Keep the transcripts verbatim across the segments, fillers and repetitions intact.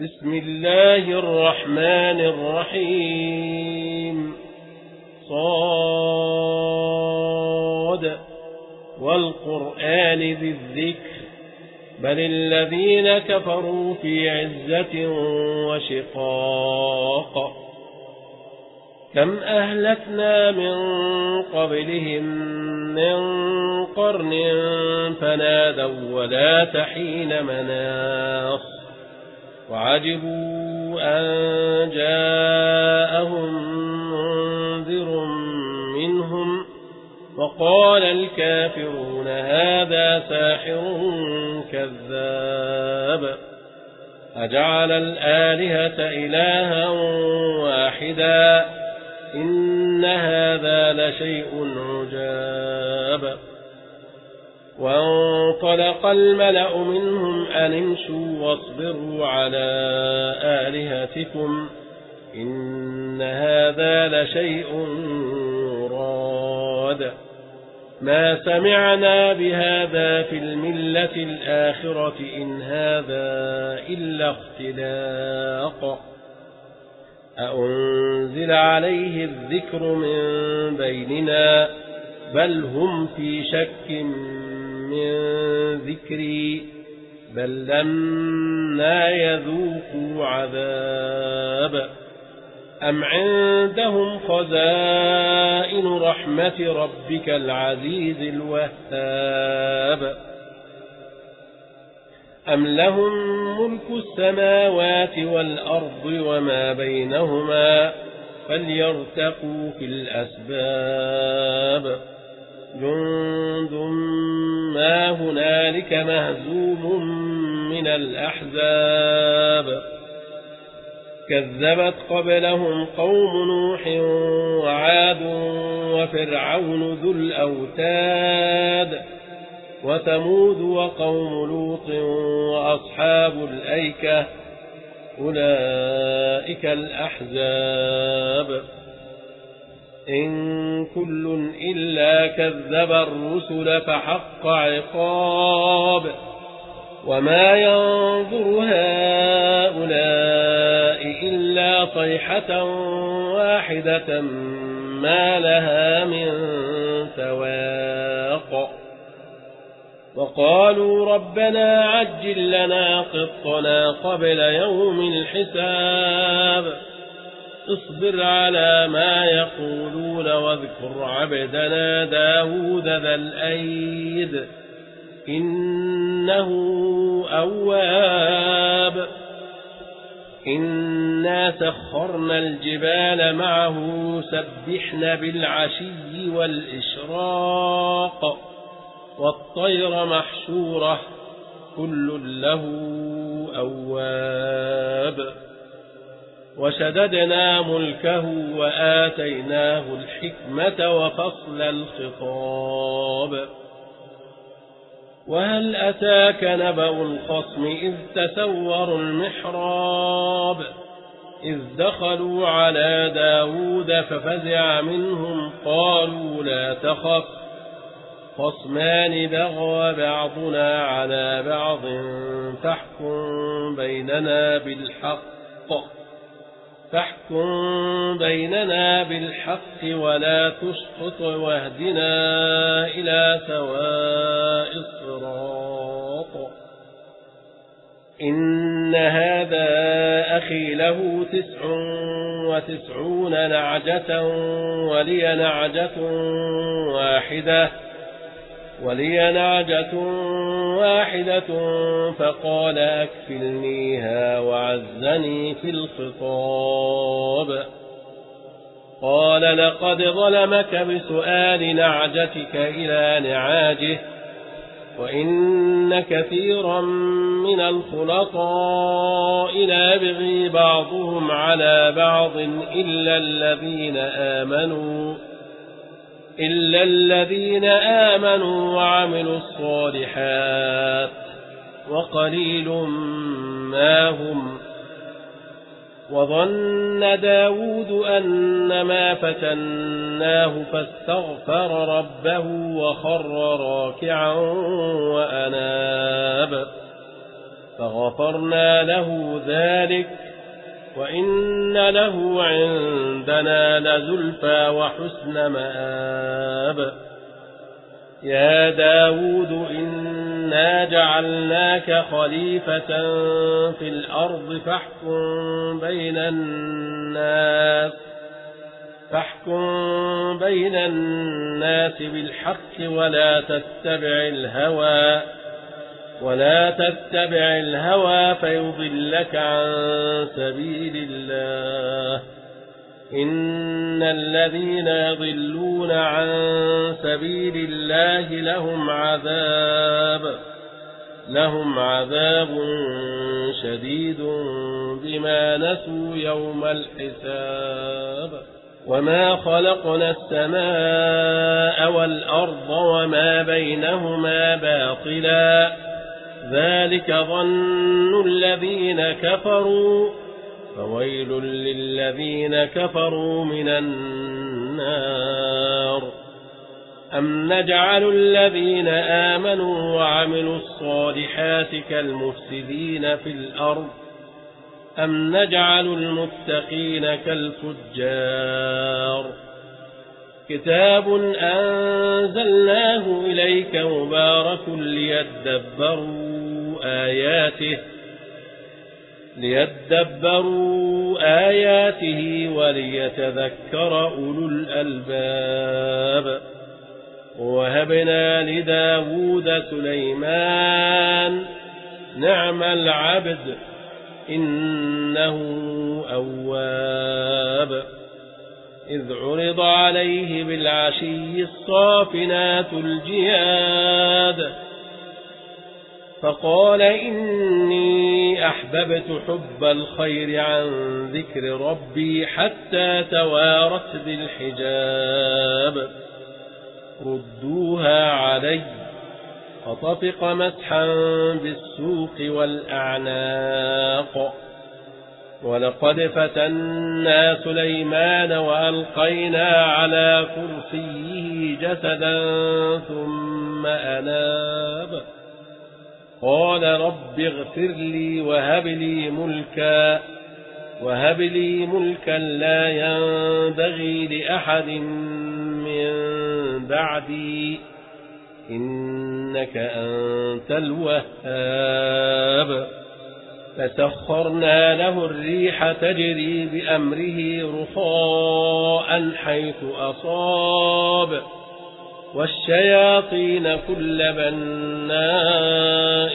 بسم الله الرحمن الرحيم صاد والقرآن ذي الذكر بل الذين كفروا في عزة وشقاق كم أهلكنا من قبلهم من قرن فنادوا ولا تحين مناص وعجبوا أن جاءهم منذر منهم وقال الكافرون هذا ساحر كذاب أجعل الآلهة إلها واحدا إن هذا لشيء عجاب وانطلق الملأ منهم أن امشوا واصبروا على آلهتكم إن هذا لشيء مراد ما سمعنا بهذا في الملة الآخرة إن هذا إلا اختلاق أأنزل عليه الذكر من بيننا بل هم في شك من ذكري بل لما يذوقوا عذاب أم عندهم خزائن رحمة ربك العزيز الوهاب أم لهم ملك السماوات والأرض وما بينهما فليرتقوا في الأسباب جند ما هنالك مهزوم من الأحزاب كذبت قبلهم قوم نوح وعاد وفرعون ذو الأوتاد وثمود وقوم لوط وأصحاب الأيكة أولئك الأحزاب إن كل إلا كذب الرسل فحق عقاب وما ينظر هؤلاء إلا صيحة واحدة ما لها من تواق وقالوا ربنا عجل لنا قطنا قبل يوم الحساب اصبر على ما يقولون واذكر عبدنا داود ذا الأيد إنه أواب إنا سخرنا الجبال معه سبحن بالعشي والإشراق والطير محشورة كل له أواب وشددنا ملكه وآتيناه الحكمة وفصل الخطاب وهل أتاك نبأ الخصم إذ تسوروا المحراب إذ دخلوا على داود ففزع منهم قالوا لا تخف خصمان بغى بعضنا على بعض فاحكم بيننا بالحق فاحكم بيننا بالحق ولا تشطط واهدنا إلى سواء الصراط إن هذا أخي له تسع وتسعون نعجة ولي نعجة واحدة ولي نعجة واحدة فقال أكفلنيها وعزني في الخطاب قال لقد ظلمك بسؤال نعجتك إلى نعاجه وإن كثيرا من الخلطاء ليبغي بعضهم على بعض إلا الذين آمنوا إلا الذين آمنوا وعملوا الصالحات وقليل ما هم وظن داود أنما فتناه فاستغفر ربه وخر راكعا وأناب فغفرنا له ذلك وإن له عندنا لزلفى وحسن مآب. يا داود إنا جعلناك خليفة في الأرض فاحكم بين الناس فاحكم بين الناس بالحق ولا تتبع الهوى ولا تتبع الهوى فيضلك عن سبيل الله. إن الذين يضلون عن سبيل الله لهم عذاب لهم عذاب شديد بما نسوا يوم الحساب. وما خلقنا السماء والأرض وما بينهما باطلا ذلك ظن الذين كفروا فويل للذين كفروا من النار. أم نجعل الذين آمنوا وعملوا الصالحات كالمفسدين في الأرض أم نجعل المتقين كالفجار. كتاب أنزلناه إليك مبارك ليدبروا آياته ليدبروا آياته وليتذكر أولو الألباب. وهبنا لداود سليمان نعم العبد إنه أواب. إذ عرض عليه بالعشي الصافنات الجياد فقال إني أحببت حب الخير عن ذكر ربي حتى توارت بالحجاب. ردوها علي فطفق مسحا بالسوق والأعناق. ولقد فتنا سليمان وألقينا على كرسيه جسدا ثم أناب. قال رب اغفر لي وهب لي ملكا وهب لي ملكا لا ينبغي لأحد من بعدي إنك أنت الوهاب. فسخرنا له الريح تجري بأمره رخاء حيث أصاب والشياطين كل بناء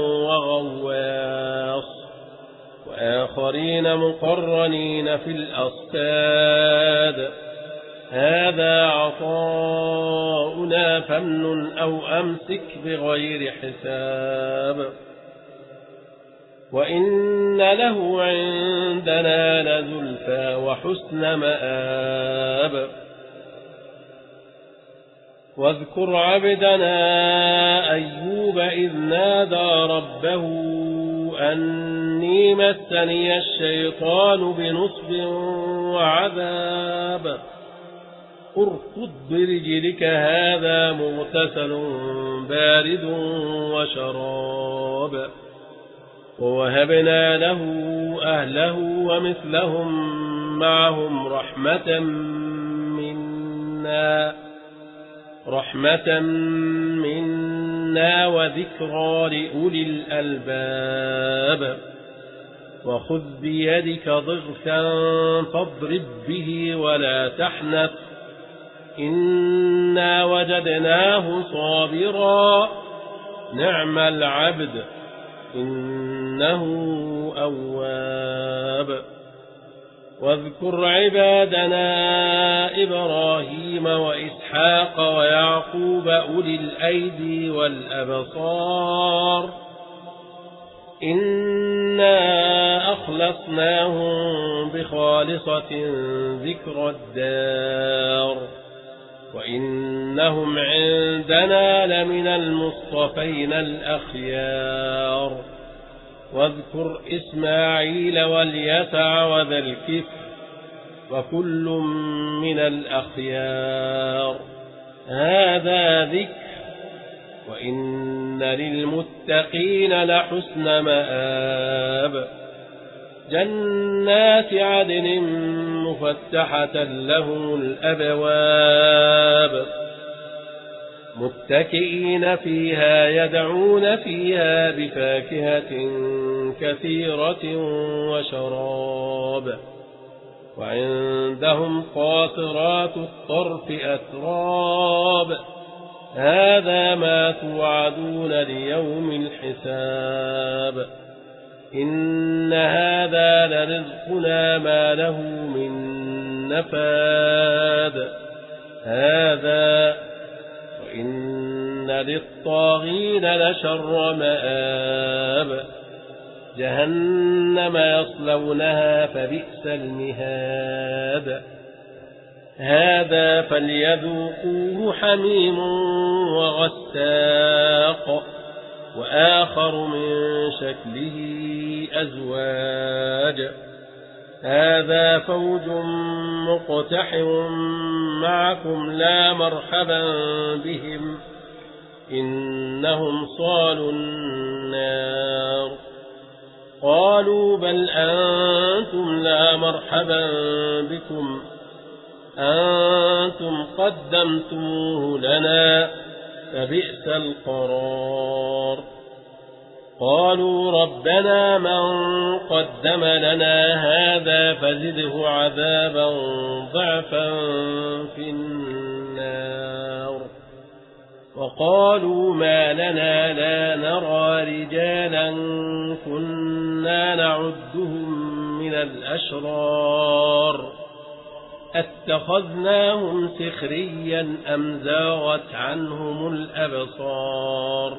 وغواص وآخرين مقرنين في الأصفاد. هذا عطاؤنا فامنن أو أمسك بغير حساب. وإن له عندنا لزلفى وحسن مآب. واذكر عبدنا أيوب إذ نادى ربه أني مسني الشيطان بنصب وعذاب. اركض برجلك هذا مغتسل بارد وشراب. ووهبنا له أهله ومثلهم معهم رحمة منا رحمة منا وذكرى لأولي الألباب. وخذ بيدك ضغثا فاضرب به ولا تحنث إنا وجدناه صابرا نعم العبد إنه أواب. واذكر عبادنا إبراهيم وإسحاق ويعقوب أولي الأيدي والأبصار إنا أخلصناهم بخالصة ذكر الدار وإنهم عندنا لمن المصطفين الأخيار. واذكر إسماعيل واليسع وذا الكفر وكل من الأخيار. هذا ذكر وإن للمتقين لحسن مآب جنات عدن مفتحة لهم الأبواب متكئين فيها يدعون فيها بفاكهة كثيرة وشراب وعندهم قاصرات الطرف أتراب هذا ما توعدون ليوم الحساب إن هذا لرزقنا ما له من نفاد هذا وإن للطاغين لشر مآب جهنم يصلونها فبئس المهاد هذا فليذوقوه حميم وغساق وآخر من شكله أزواج هذا فوج مقتحم معكم لا مرحبا بهم إنهم صالوا النار قالوا بل أنتم لا مرحبا بكم أنتم قدمتموه لنا فبئس القرار قالوا ربنا من قدم لنا هذا فزده عذابا ضعفا في النار وقالوا ما لنا لا نرى رجالا كنا نعدهم من الأشرار اتخذناهم سخريا أم زاغت عنهم الأبصار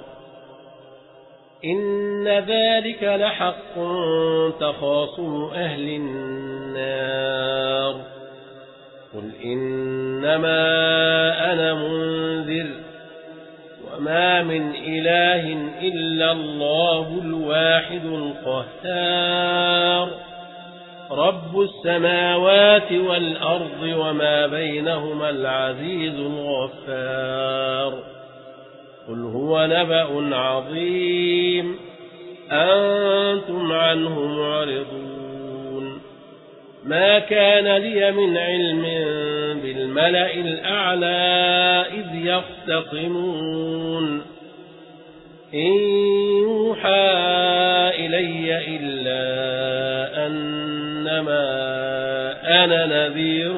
إن ذلك لحق تخاصم أهل النار قل إنما أنا منذر وما من إله إلا الله الواحد القهار رب السماوات والأرض وما بينهما العزيز الغفار قل هو نبأ عظيم أنتم عنه معرضون ما كان لي من علم بالملأ الأعلى إذ يختصمون إن يوحى إلي إلا أنما أنا نذير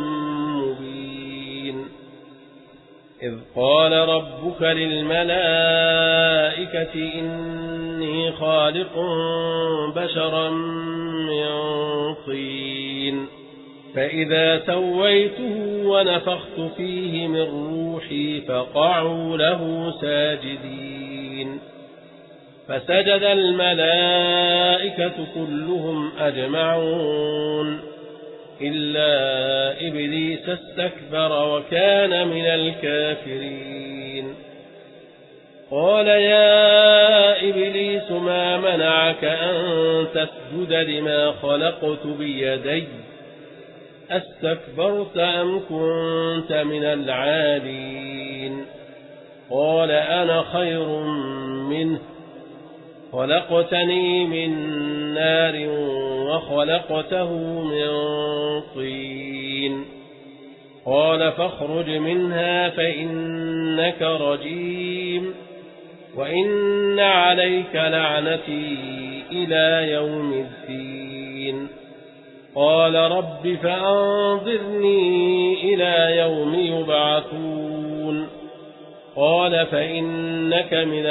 مبين إذ قال ربك للملائكة إني خالق بشرا من طين فإذا سويته ونفخت فيه من روحي فقعوا له ساجدين فسجد الملائكة كلهم أجمعون إلا إبليس استكبر وكان من الكافرين قال يا إبليس ما منعك أن تسجد لما خلقت بيدي أستكبرت أم كنت من العالين قال أنا خير منه خلقتني من نار وخلقته من طين قال فاخرج منها فإنك رجيم وإن عليك لعنتي إلى يوم الدين قال رب فأنظرني إلى يوم يبعثون قال فإنك من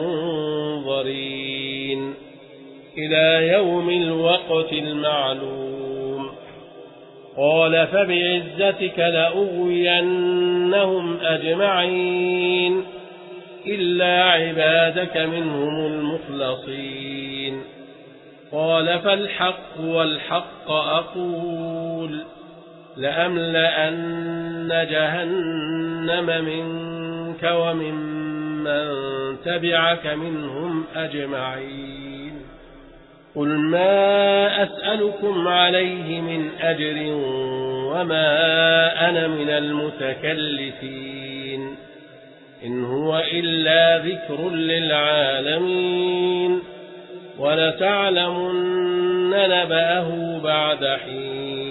المنظرين إلى يوم الوقت المعلوم قال فبعزتك لأغوينهم أجمعين إلا عبادك منهم المخلصين قال فالحق والحق أقول لأملأن جهنم منك ومن من تبعك منهم أجمعين قل ما أسألكم عليه من أجر وما أنا من المتكلفين إن هو إلا ذكر للعالمين ولتعلمن نبأه بعد حين